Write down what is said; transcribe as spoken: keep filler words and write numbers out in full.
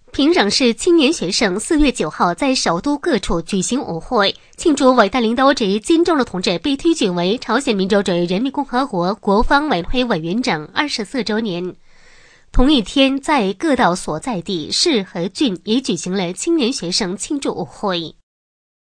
平壤市青年学生四月九号在首都各处举行舞会，庆祝伟大领导者金正日同志被推举为朝鲜民主主义人民共和国国防委员会委员长二十四周年。同一天，在各道所在地市和郡也举行了青年学生庆祝舞会。